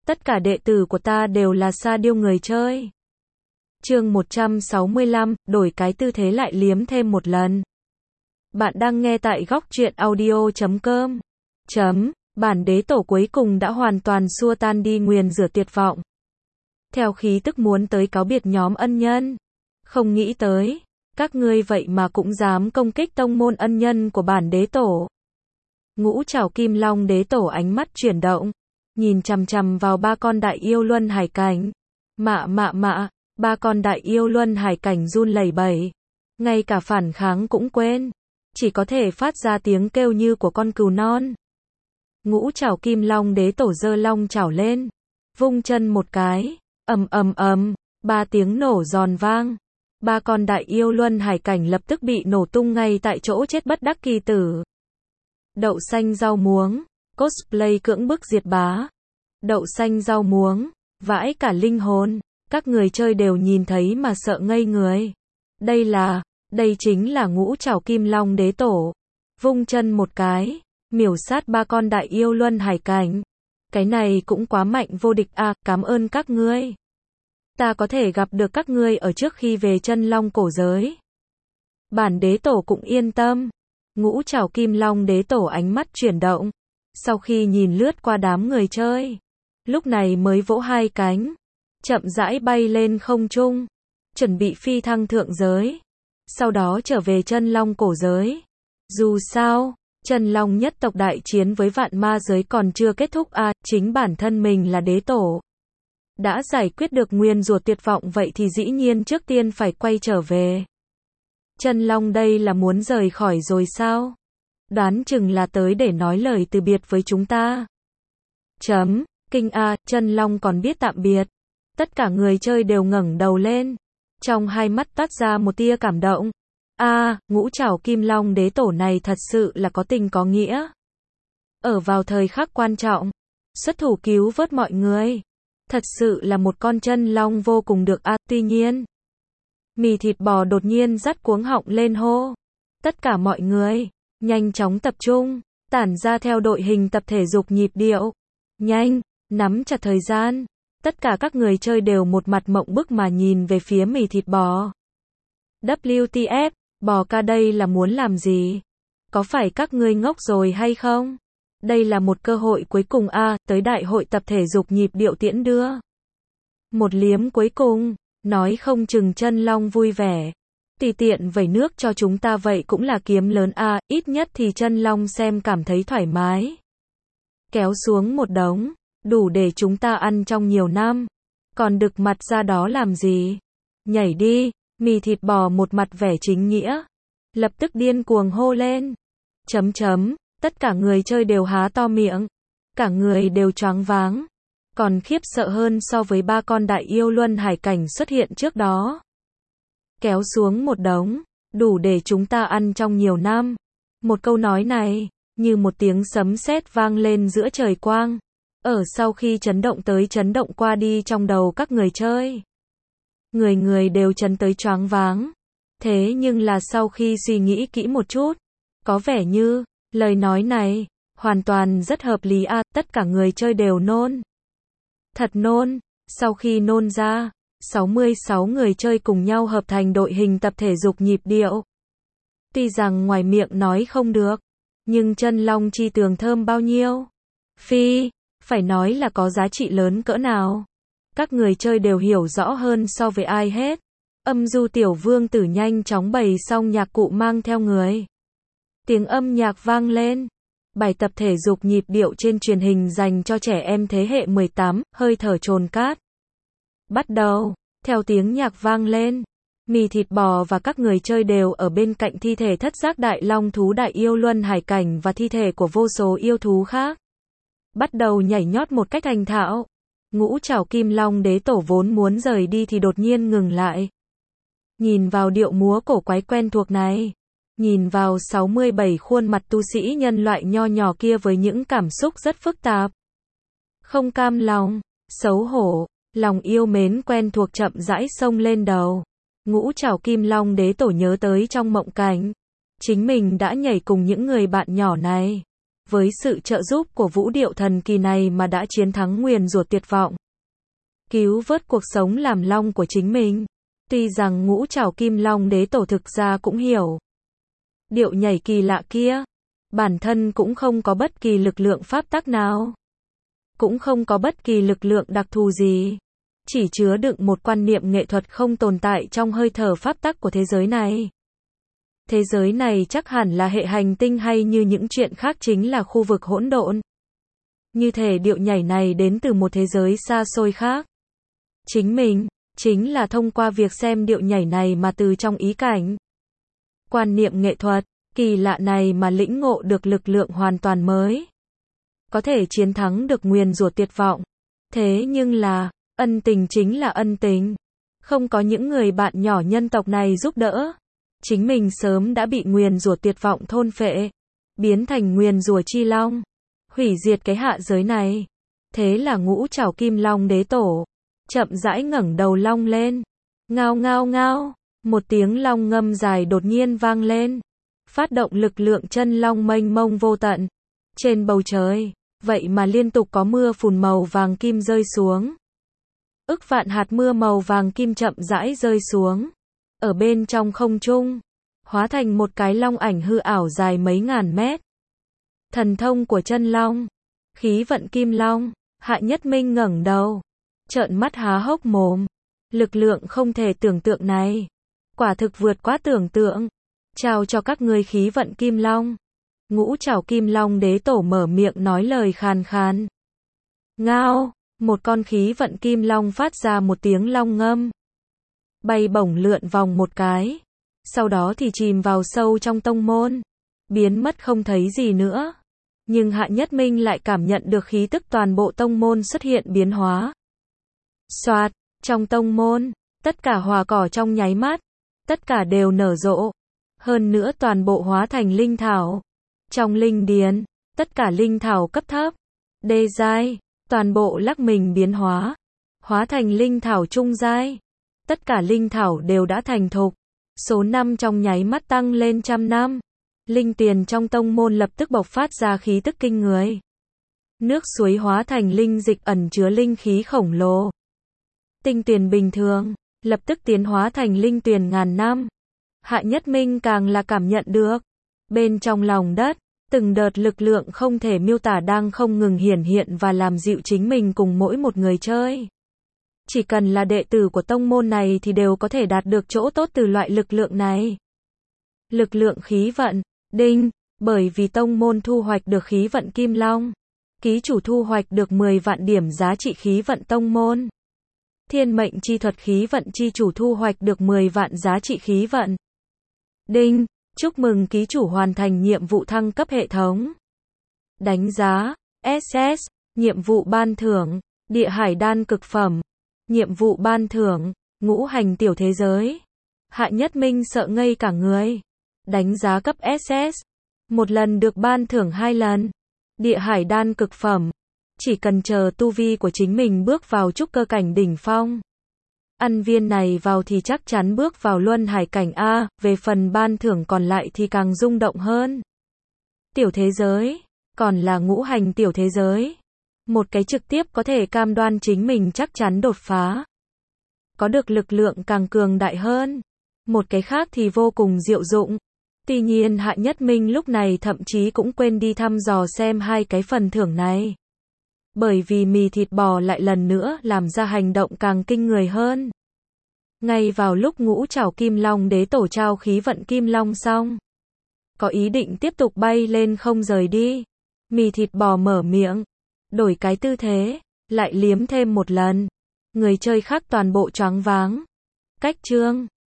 Tất cả đệ tử của ta đều là sa điêu người chơi. Chương 165, đổi cái tư thế lại liếm thêm một lần. Bạn đang nghe tại góc truyện audio.com. Bản đế tổ cuối cùng đã hoàn toàn xua tan đi nguyền rủa tuyệt vọng. Theo khí tức muốn tới cáo biệt nhóm ân nhân. Không nghĩ tới, các ngươi vậy mà cũng dám công kích tông môn ân nhân của bản đế tổ. Ngũ Trảo Kim Long đế tổ ánh mắt chuyển động, nhìn chằm chằm vào ba con đại yêu luân hải cảnh. Ba con đại yêu luân hải cảnh run lẩy bẩy, ngay cả phản kháng cũng quên, chỉ có thể phát ra tiếng kêu như của con cừu non. Ngũ Trảo Kim Long đế tổ giơ long chảo lên, vung chân một cái, ba tiếng nổ giòn vang. Ba con đại yêu luân hải cảnh lập tức bị nổ tung ngay tại chỗ chết bất đắc kỳ tử. Đậu xanh rau muống, cosplay cưỡng bức diệt bá. Đậu xanh rau muống, vãi cả linh hồn, các người chơi đều nhìn thấy mà sợ ngây người. Đây chính là Ngũ Trảo Kim Long đế tổ. Vung chân một cái, miểu sát ba con đại yêu luân hải cảnh. Cái này cũng quá mạnh vô địch à, cảm ơn các ngươi. Ta có thể gặp được các ngươi ở trước khi về chân long cổ giới. Bản đế tổ cũng yên tâm. Ngũ Trảo Kim Long đế tổ ánh mắt chuyển động. Sau khi nhìn lướt qua đám người chơi, lúc này mới vỗ hai cánh, chậm rãi bay lên không trung, chuẩn bị phi thăng thượng giới. Sau đó trở về chân long cổ giới. Dù sao, chân long nhất tộc đại chiến với vạn ma giới còn chưa kết thúc à, chính bản thân mình là đế tổ. Đã giải quyết được nguyền rủa tuyệt vọng vậy thì dĩ nhiên trước tiên phải quay trở về. Chân long đây là muốn rời khỏi rồi sao? Đoán chừng là tới để nói lời từ biệt với chúng ta. Kinh a, chân long còn biết tạm biệt. Tất cả người chơi đều ngẩng đầu lên, trong hai mắt toát ra một tia cảm động. Ngũ Trảo Kim Long đế tổ này thật sự là có tình có nghĩa. Ở vào thời khắc quan trọng, xuất thủ cứu vớt mọi người. Thật sự là một con chân long vô cùng được a. Tuy nhiên, mì thịt bò đột nhiên dắt cuống họng lên hô. Tất cả mọi người, nhanh chóng tập trung, tản ra theo đội hình tập thể dục nhịp điệu. Nhanh, nắm chặt thời gian. Tất cả các người chơi đều một mặt mộng bức mà nhìn về phía mì thịt bò. WTF, bò ca đây là muốn làm gì? Có phải các ngươi ngốc rồi hay không? Đây là một cơ hội cuối cùng tới đại hội tập thể dục nhịp điệu tiễn đưa. Một liếm cuối cùng, nói không chừng chân long vui vẻ. Tùy tiện vẩy nước cho chúng ta vậy cũng là kiếm lớn ít nhất thì chân long xem cảm thấy thoải mái. Kéo xuống một đống, đủ để chúng ta ăn trong nhiều năm. Còn đực mặt ra đó làm gì? Nhảy đi, mì thịt bò một mặt vẻ chính nghĩa. Lập tức điên cuồng hô lên. Tất cả người chơi đều há to miệng. Cả người đều choáng váng. Còn khiếp sợ hơn so với ba con đại yêu luân hải cảnh xuất hiện trước đó. Kéo xuống một đống, đủ để chúng ta ăn trong nhiều năm. Một câu nói này, như một tiếng sấm sét vang lên giữa trời quang. Ở sau khi chấn động tới chấn động qua đi trong đầu các người chơi. Người đều chấn tới choáng váng. Thế nhưng là sau khi suy nghĩ kỹ một chút, có vẻ như, lời nói này, hoàn toàn rất hợp lý tất cả người chơi đều nôn. Thật nôn, sau khi nôn ra, 66 người chơi cùng nhau hợp thành đội hình tập thể dục nhịp điệu. Tuy rằng ngoài miệng nói không được, nhưng chân long chi tường thơm bao nhiêu. Phải nói là có giá trị lớn cỡ nào. Các người chơi đều hiểu rõ hơn so với ai hết. Âm du tiểu vương tử nhanh chóng bày xong nhạc cụ mang theo người. Tiếng âm nhạc vang lên. Bài tập thể dục nhịp điệu trên truyền hình dành cho trẻ em thế hệ 18, hơi thở chồn cát. Bắt đầu, theo tiếng nhạc vang lên, mì thịt bò và các người chơi đều ở bên cạnh thi thể thất giác đại long thú đại yêu luân hải cảnh và thi thể của vô số yêu thú khác. Bắt đầu nhảy nhót một cách thành thạo. Ngũ Trảo Kim Long đế tổ vốn muốn rời đi thì đột nhiên ngừng lại. Nhìn vào điệu múa cổ quái quen thuộc này. Nhìn vào 67 khuôn mặt tu sĩ nhân loại nho nhỏ kia với những cảm xúc rất phức tạp. Không cam lòng, xấu hổ, lòng yêu mến quen thuộc chậm rãi xông lên đầu. Ngũ Trảo Kim Long đế tổ nhớ tới trong mộng cảnh. Chính mình đã nhảy cùng những người bạn nhỏ này. với sự trợ giúp của vũ điệu thần kỳ này mà đã chiến thắng nguyền rủa tuyệt vọng, cứu vớt cuộc sống làm long của chính mình. Tuy rằng Ngũ Trảo Kim Long Đế Tổ thực ra cũng hiểu điệu nhảy kỳ lạ kia, bản thân cũng không có bất kỳ lực lượng pháp tắc nào, cũng không có bất kỳ lực lượng đặc thù gì, chỉ chứa đựng một quan niệm nghệ thuật không tồn tại trong hơi thở pháp tắc của thế giới này. Thế giới này chắc hẳn là hệ hành tinh hay như những chuyện khác chính là khu vực hỗn độn. Như thể điệu nhảy này đến từ một thế giới xa xôi khác. Chính mình, chính là thông qua việc xem điệu nhảy này mà từ trong ý cảnh, quan niệm nghệ thuật kỳ lạ này mà lĩnh ngộ được lực lượng hoàn toàn mới, có thể chiến thắng được nguyền rủa tuyệt vọng. Thế nhưng là, ân tình chính là ân tình. Không có những người bạn nhỏ nhân tộc này giúp đỡ, chính mình sớm đã bị nguyền rủa tuyệt vọng thôn phệ, biến thành nguyền rủa chi long, hủy diệt cái hạ giới này. Thế là Ngũ Trảo Kim Long Đế Tổ chậm rãi ngẩng đầu long lên. Ngao ngao ngao, một tiếng long ngâm dài đột nhiên vang lên, phát động lực lượng chân long mênh mông vô tận. Trên bầu trời, vậy mà liên tục có mưa phùn màu vàng kim rơi xuống. Ức vạn hạt mưa màu vàng kim chậm rãi rơi xuống. Ở bên trong không trung, hóa thành một cái long ảnh hư ảo dài mấy ngàn mét. Thần thông của chân long, khí vận kim long. Hạ Nhất Minh ngẩng đầu, trợn mắt há hốc mồm. Lực lượng không thể tưởng tượng này, quả thực vượt quá tưởng tượng. Chào cho các ngươi khí vận kim long. Ngũ Trảo Kim Long Đế Tổ mở miệng nói lời khàn khàn. Ngao, một con khí vận kim long phát ra một tiếng long ngâm, bay bổng lượn vòng một cái, sau đó thì chìm vào sâu trong tông môn, biến mất không thấy gì nữa. Nhưng Hạ Nhất Minh lại cảm nhận được khí tức toàn bộ tông môn xuất hiện biến hóa. Soạt, trong tông môn, tất cả hoa cỏ trong nháy mắt, tất cả đều nở rộ, hơn nữa toàn bộ hóa thành linh thảo. Trong linh điền, tất cả linh thảo cấp thấp, đê giai, toàn bộ lắc mình biến hóa, hóa thành linh thảo trung giai. Tất cả linh thảo đều đã thành thục, số năm trong nháy mắt tăng lên 100 năm. Linh tiền trong tông môn lập tức bộc phát ra khí tức kinh người. Nước suối hóa thành linh dịch ẩn chứa linh khí khổng lồ. Tinh tiền bình thường, lập tức tiến hóa thành linh tuyền ngàn năm. Hạ Nhất Minh càng là cảm nhận được, bên trong lòng đất, từng đợt lực lượng không thể miêu tả đang không ngừng hiển hiện và làm dịu chính mình cùng mỗi một người chơi. Chỉ cần là đệ tử của tông môn này thì đều có thể đạt được chỗ tốt từ loại lực lượng này. Lực lượng khí vận, đinh, bởi vì tông môn thu hoạch được khí vận kim long, ký chủ thu hoạch được 10 vạn điểm giá trị khí vận tông môn. Thiên mệnh chi thuật khí vận chi chủ thu hoạch được 10 vạn giá trị khí vận. Đinh, chúc mừng ký chủ hoàn thành nhiệm vụ thăng cấp hệ thống. Đánh giá, SS, nhiệm vụ ban thưởng, địa hải đan cực phẩm. Nhiệm vụ ban thưởng, ngũ hành tiểu thế giới. Hạ Nhất Minh sợ ngây cả người. Đánh giá cấp SS, một lần được ban thưởng 2 lần. Địa hải đan cực phẩm, chỉ cần chờ tu vi của chính mình bước vào trúc cơ cảnh đỉnh phong, ăn viên này vào thì chắc chắn bước vào luân hải cảnh A. Về phần ban thưởng còn lại thì càng rung động hơn. Tiểu thế giới, còn là ngũ hành tiểu thế giới. Một cái trực tiếp có thể cam đoan chính mình chắc chắn đột phá, có được lực lượng càng cường đại hơn. Một cái khác thì vô cùng diệu dụng. Tuy nhiên Hạ Nhất Minh lúc này thậm chí cũng quên đi thăm dò xem hai cái phần thưởng này. Bởi vì mì thịt bò lại lần nữa làm ra hành động càng kinh người hơn. Ngay vào lúc Ngũ Trảo Kim Long Đế Tổ trao khí vận kim long xong, có ý định tiếp tục bay lên không rời đi, mì thịt bò mở miệng, đổi cái tư thế, lại liếm thêm một lần. Người chơi khác toàn bộ choáng váng. Cách chương